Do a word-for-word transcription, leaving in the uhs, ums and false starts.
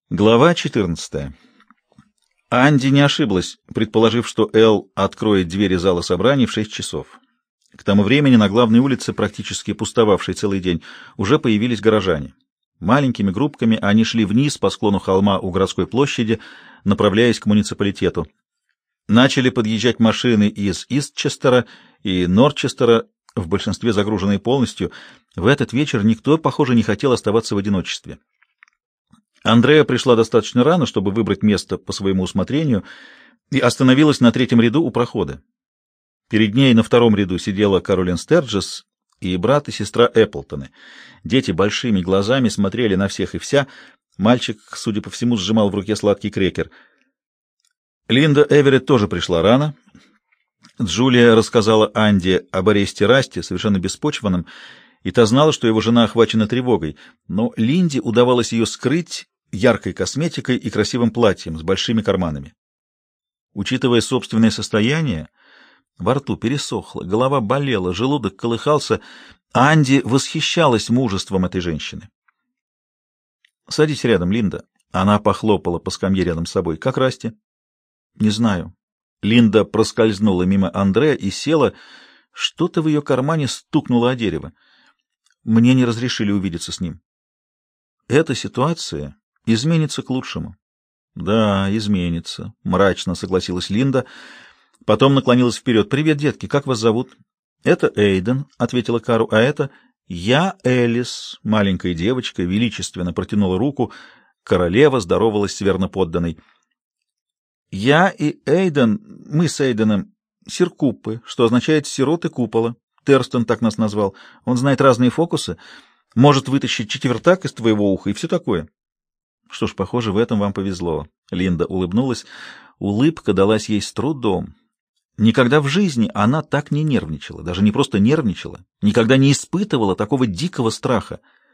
Глава четырнадцатая. Анди не ошиблась, предположив, что Эл откроет двери зала собраний в шесть часов. К тому времени на главной улице, практически пустовавшей целый день, уже появились горожане. Маленькими группками они шли вниз по склону холма у городской площади, направляясь к муниципалитету. Начали подъезжать машины из Истчестера и Норчестера, в большинстве загруженные полностью. В этот вечер никто, похоже, не хотел оставаться в одиночестве. Андреа пришла достаточно рано, чтобы выбрать место по своему усмотрению, и остановилась на третьем ряду у прохода. Перед ней на втором ряду сидела Каролин Стерджес и брат и сестра Эпплтоны. Дети большими глазами смотрели на всех и вся. Мальчик, судя по всему, сжимал в руке сладкий крекер. Линда Эверетт тоже пришла рано. Джулия рассказала Анди об аресте Расти, совершенно беспочвенном, и та знала, что его жена охвачена тревогой, но Линде удавалось ее скрыть яркой косметикой и красивым платьем с большими карманами. Учитывая собственное состояние, во рту пересохло, голова болела, желудок колыхался, Анди восхищалась мужеством этой женщины. «Садись рядом, Линда». Она похлопала по скамье рядом с собой. «Как Расти?» «Не знаю». Линда проскользнула мимо Андреа и села. Что-то в ее кармане стукнуло о дерево. Мне не разрешили увидеться с ним. Эта ситуация изменится к лучшему. Да, изменится, мрачно согласилась Линда. Потом наклонилась вперед. Привет, детки, как вас зовут? Это Эйден, ответила Кару, а это я Элис, маленькая девочка, величественно протянула руку. Королева здоровалась с верноподданной. Я и Эйден, мы с Эйденом Сиркуппы, что означает сироты купола. Терстон так нас назвал. Он знает разные фокусы, может вытащить четвертак из твоего уха и все такое. Что ж, похоже, в этом вам повезло. Линда улыбнулась. Улыбка далась ей с трудом. Никогда в жизни она так не нервничала, даже не просто нервничала, никогда не испытывала такого дикого страха.